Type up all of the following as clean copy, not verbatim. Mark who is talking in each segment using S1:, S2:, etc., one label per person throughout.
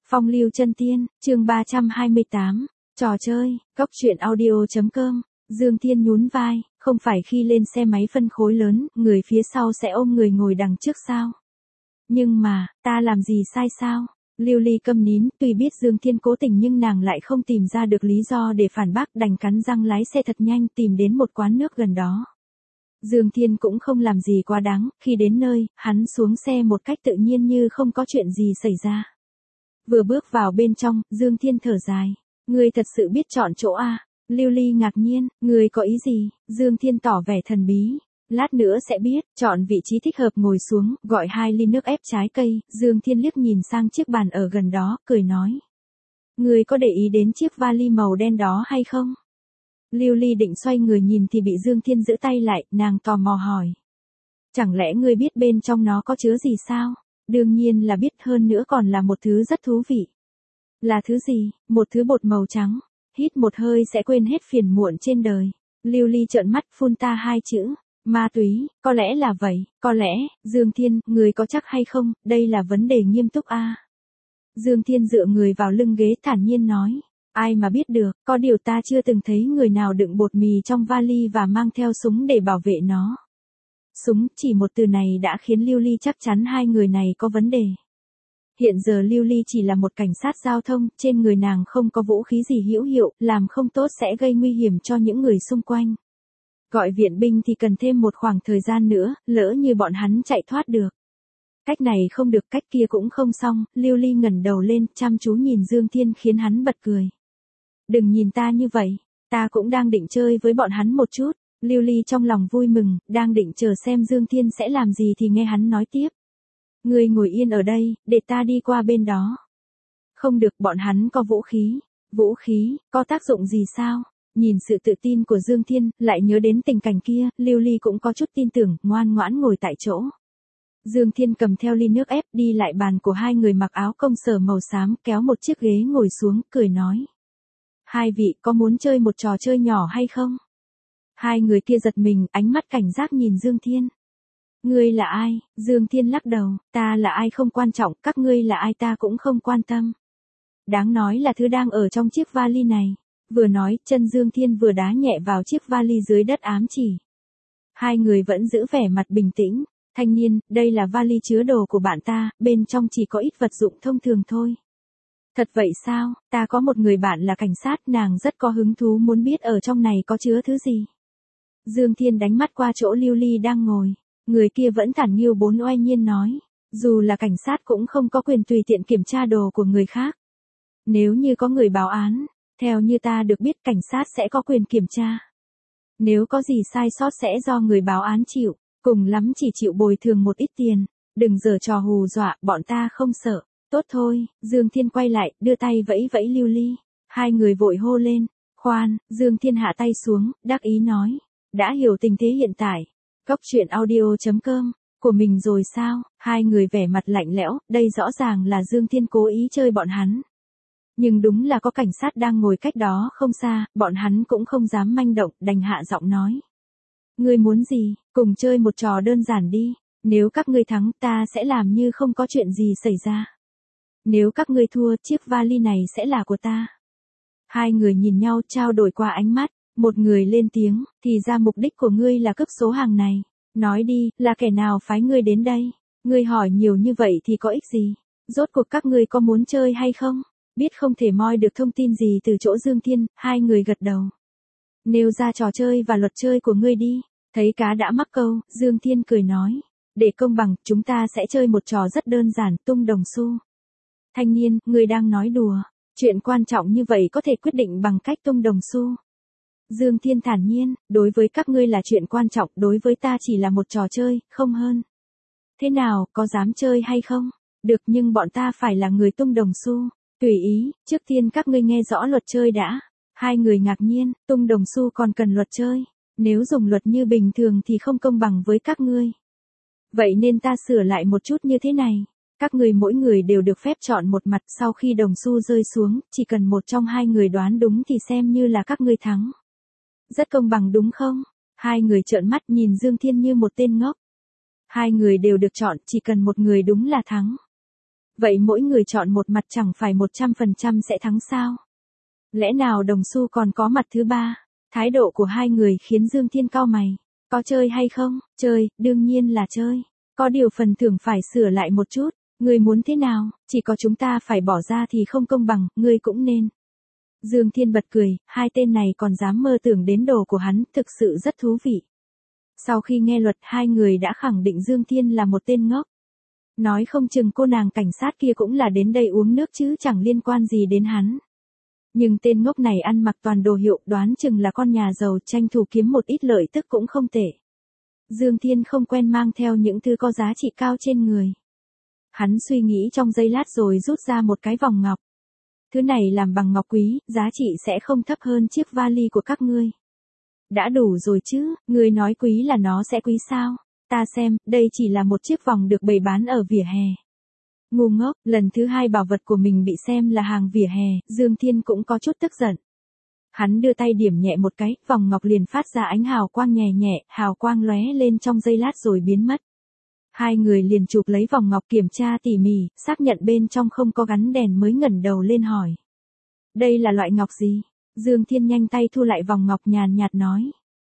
S1: Phong lưu chân tiên, chương 328, trò chơi, góc truyện audio.com, Dương Thiên nhún vai, không phải khi lên xe máy phân khối lớn, người phía sau sẽ ôm người ngồi đằng trước sao? Nhưng mà, ta làm gì sai sao? Lưu Ly câm nín, tuy biết Dương Thiên cố tình nhưng nàng lại không tìm ra được lý do để phản bác, đành cắn răng lái xe thật nhanh tìm đến một quán nước gần đó. Dương Thiên cũng không làm gì quá đáng, khi đến nơi, hắn xuống xe một cách tự nhiên như không có chuyện gì xảy ra. Vừa bước vào bên trong, Dương Thiên thở dài. Ngươi thật sự biết chọn chỗ à? Lưu Ly ngạc nhiên, ngươi có ý gì? Dương Thiên tỏ vẻ thần bí. Lát nữa sẽ biết, chọn vị trí thích hợp ngồi xuống, gọi 2 ly nước ép trái cây. Dương Thiên liếc nhìn sang chiếc bàn ở gần đó, cười nói. Ngươi có để ý đến chiếc vali màu đen đó hay không? Lưu Ly định xoay người nhìn thì bị Dương Thiên giữ tay lại, nàng tò mò hỏi. Chẳng lẽ ngươi biết bên trong nó có chứa gì sao? Đương nhiên là biết, hơn nữa còn là một thứ rất thú vị. Là thứ gì? Một thứ bột màu trắng. Hít một hơi sẽ quên hết phiền muộn trên đời. Lưu Ly trợn mắt phun ta 2 chữ. Ma túy, có lẽ là vậy, có lẽ, Dương Thiên, người có chắc hay không, đây là vấn đề nghiêm túc à? Dương Thiên dựa người vào lưng ghế thản nhiên nói. Ai mà biết được, có điều ta chưa từng thấy người nào đựng bột mì trong vali và mang theo súng để bảo vệ nó. Súng, chỉ một từ này đã khiến Lưu Ly chắc chắn hai người này có vấn đề. Hiện giờ Lưu Ly chỉ là một cảnh sát giao thông, trên người nàng không có vũ khí gì hữu hiệu, làm không tốt sẽ gây nguy hiểm cho những người xung quanh. Gọi viện binh thì cần thêm một khoảng thời gian nữa, lỡ như bọn hắn chạy thoát được. Cách này không được, cách kia cũng không xong. Lưu Ly ngẩng đầu lên, chăm chú nhìn Dương Thiên khiến hắn bật cười. Đừng nhìn ta như vậy, ta cũng đang định chơi với bọn hắn một chút. Lưu Ly trong lòng vui mừng, đang định chờ xem Dương Thiên sẽ làm gì thì nghe hắn nói tiếp. Ngươi ngồi yên ở đây, để ta đi qua bên đó. Không được, bọn hắn có vũ khí. Vũ khí, có tác dụng gì sao? Nhìn sự tự tin của Dương Thiên, lại nhớ đến tình cảnh kia, Lưu Ly cũng có chút tin tưởng, ngoan ngoãn ngồi tại chỗ. Dương Thiên cầm theo ly nước ép đi lại bàn của hai người mặc áo công sở màu xám, kéo một chiếc ghế ngồi xuống, cười nói. Hai vị có muốn chơi một trò chơi nhỏ hay không? Hai người kia giật mình, ánh mắt cảnh giác nhìn Dương Thiên. Ngươi là ai? Dương Thiên lắc đầu, ta là ai không quan trọng, các ngươi là ai ta cũng không quan tâm. Đáng nói là thứ đang ở trong chiếc vali này. Vừa nói, chân Dương Thiên vừa đá nhẹ vào chiếc vali dưới đất ám chỉ. Hai người vẫn giữ vẻ mặt bình tĩnh. Thanh niên, đây là vali chứa đồ của bạn ta, bên trong chỉ có ít vật dụng thông thường thôi. Thật vậy sao? Ta có một người bạn là cảnh sát, nàng rất có hứng thú muốn biết ở trong này có chứa thứ gì. Dương Thiên đánh mắt qua chỗ Lưu Ly đang ngồi. Người kia vẫn thản nghiêu bốn oai nhiên nói. Dù là cảnh sát cũng không có quyền tùy tiện kiểm tra đồ của người khác. Nếu như có người báo án, theo như ta được biết cảnh sát sẽ có quyền kiểm tra. Nếu có gì sai sót sẽ do người báo án chịu, cùng lắm chỉ chịu bồi thường một ít tiền. Đừng giở trò hù dọa, bọn ta không sợ. Tốt thôi, Dương Thiên quay lại, đưa tay vẫy vẫy Lưu Ly. Hai người vội hô lên. Khoan, Dương Thiên hạ tay xuống, đắc ý nói. Đã hiểu tình thế hiện tại. Góc truyện audio.com, của mình rồi sao? Hai người vẻ mặt lạnh lẽo, đây rõ ràng là Dương Thiên cố ý chơi bọn hắn. Nhưng đúng là có cảnh sát đang ngồi cách đó không xa, bọn hắn cũng không dám manh động, đành hạ giọng nói. Ngươi muốn gì, cùng chơi một trò đơn giản đi, nếu các ngươi thắng ta sẽ làm như không có chuyện gì xảy ra. Nếu các ngươi thua, chiếc vali này sẽ là của ta. Hai người nhìn nhau trao đổi qua ánh mắt, một người lên tiếng, thì ra mục đích của ngươi là cướp số hàng này. Nói đi, là kẻ nào phái ngươi đến đây? Ngươi hỏi nhiều như vậy thì có ích gì? Rốt cuộc các ngươi có muốn chơi hay không? Biết không thể moi được thông tin gì từ chỗ Dương Thiên, hai người gật đầu. Nêu ra trò chơi và luật chơi của ngươi đi. Thấy cá đã mắc câu, Dương Thiên cười nói. Để công bằng, chúng ta sẽ chơi một trò rất đơn giản, tung đồng xu. Thanh niên, ngươi đang nói đùa. Chuyện quan trọng như vậy có thể quyết định bằng cách tung đồng xu. Dương Thiên thản nhiên, đối với các ngươi là chuyện quan trọng, đối với ta chỉ là một trò chơi, không hơn. Thế nào, có dám chơi hay không? Được, nhưng bọn ta phải là người tung đồng xu. Tùy ý, trước tiên các ngươi nghe rõ luật chơi đã. Hai người ngạc nhiên, tung đồng xu còn cần luật chơi. Nếu dùng luật như bình thường thì không công bằng với các ngươi. Vậy nên ta sửa lại một chút như thế này. Các ngươi mỗi người đều được phép chọn một mặt, sau khi đồng xu rơi xuống, chỉ cần một trong hai người đoán đúng thì xem như là các ngươi thắng. Rất công bằng đúng không? Hai người trợn mắt nhìn Dương Thiên như một tên ngốc. Hai người đều được chọn, chỉ cần một người đúng là thắng. Vậy mỗi người chọn một mặt chẳng phải 100% sẽ thắng sao? Lẽ nào đồng xu còn có mặt thứ ba? Thái độ của hai người khiến Dương Thiên cau mày. Có chơi hay không? Chơi, đương nhiên là chơi. Có điều phần thưởng phải sửa lại một chút. Ngươi muốn thế nào? Chỉ có chúng ta phải bỏ ra thì không công bằng, ngươi cũng nên. Dương Thiên bật cười, hai tên này còn dám mơ tưởng đến đồ của hắn, thực sự rất thú vị. Sau khi nghe luật, hai người đã khẳng định Dương Thiên là một tên ngốc. Nói không chừng cô nàng cảnh sát kia cũng là đến đây uống nước chứ chẳng liên quan gì đến hắn. Nhưng tên ngốc này ăn mặc toàn đồ hiệu, đoán chừng là con nhà giàu, tranh thủ kiếm một ít lợi tức cũng không tệ. Dương Thiên không quen mang theo những thứ có giá trị cao trên người. Hắn suy nghĩ trong giây lát rồi rút ra một cái vòng ngọc. Thứ này làm bằng ngọc quý, giá trị sẽ không thấp hơn chiếc vali của các ngươi. Đã đủ rồi chứ, ngươi nói quý là nó sẽ quý sao? Ta xem, đây chỉ là một chiếc vòng được bày bán ở vỉa hè. Ngu ngốc, lần thứ hai bảo vật của mình bị xem là hàng vỉa hè, Dương Thiên cũng có chút tức giận. Hắn đưa tay điểm nhẹ một cái, vòng ngọc liền phát ra ánh hào quang nhẹ nhẹ, hào quang lóe lên trong giây lát rồi biến mất. Hai người liền chụp lấy vòng ngọc kiểm tra tỉ mỉ, xác nhận bên trong không có gắn đèn mới ngẩng đầu lên hỏi. Đây là loại ngọc gì? Dương Thiên nhanh tay thu lại vòng ngọc nhàn nhạt nói.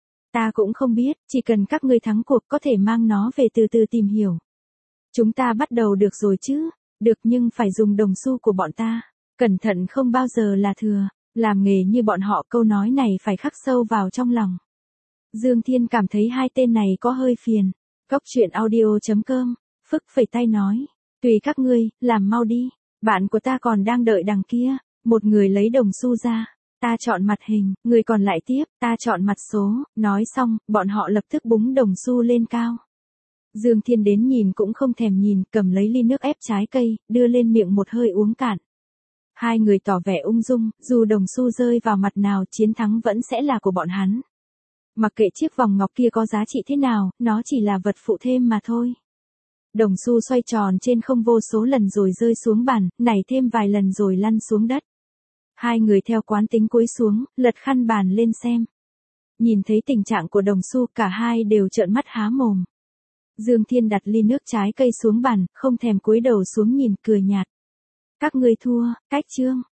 S1: Ta cũng không biết, chỉ cần các ngươi thắng cuộc có thể mang nó về từ từ tìm hiểu. Chúng ta bắt đầu được rồi chứ? Được, nhưng phải dùng đồng xu của bọn ta. Cẩn thận không bao giờ là thừa. Làm nghề như bọn họ, câu nói này phải khắc sâu vào trong lòng. Dương Thiên cảm thấy hai tên này có hơi phiền. Cốc truyện audio.com, Phức phẩy tay nói. Tùy các ngươi, làm mau đi. Bạn của ta còn đang đợi đằng kia. Một người lấy đồng xu ra. Ta chọn mặt hình, người còn lại tiếp, ta chọn mặt số. Nói xong, bọn họ lập tức búng đồng xu lên cao. Dương Thiên đến nhìn cũng không thèm nhìn, cầm lấy ly nước ép trái cây, đưa lên miệng một hơi uống cạn. Hai người tỏ vẻ ung dung, dù đồng xu rơi vào mặt nào, chiến thắng vẫn sẽ là của bọn hắn. Mặc kệ chiếc vòng ngọc kia có giá trị thế nào, nó chỉ là vật phụ thêm mà thôi. Đồng xu xoay tròn trên không vô số lần rồi rơi xuống bàn, nảy thêm vài lần rồi lăn xuống đất. Hai người theo quán tính cúi xuống, lật khăn bàn lên xem. Nhìn thấy tình trạng của đồng xu, cả hai đều trợn mắt há mồm. Dương Thiên đặt ly nước trái cây xuống bàn, không thèm cúi đầu xuống nhìn, cười nhạt. Các ngươi thua, cách chương.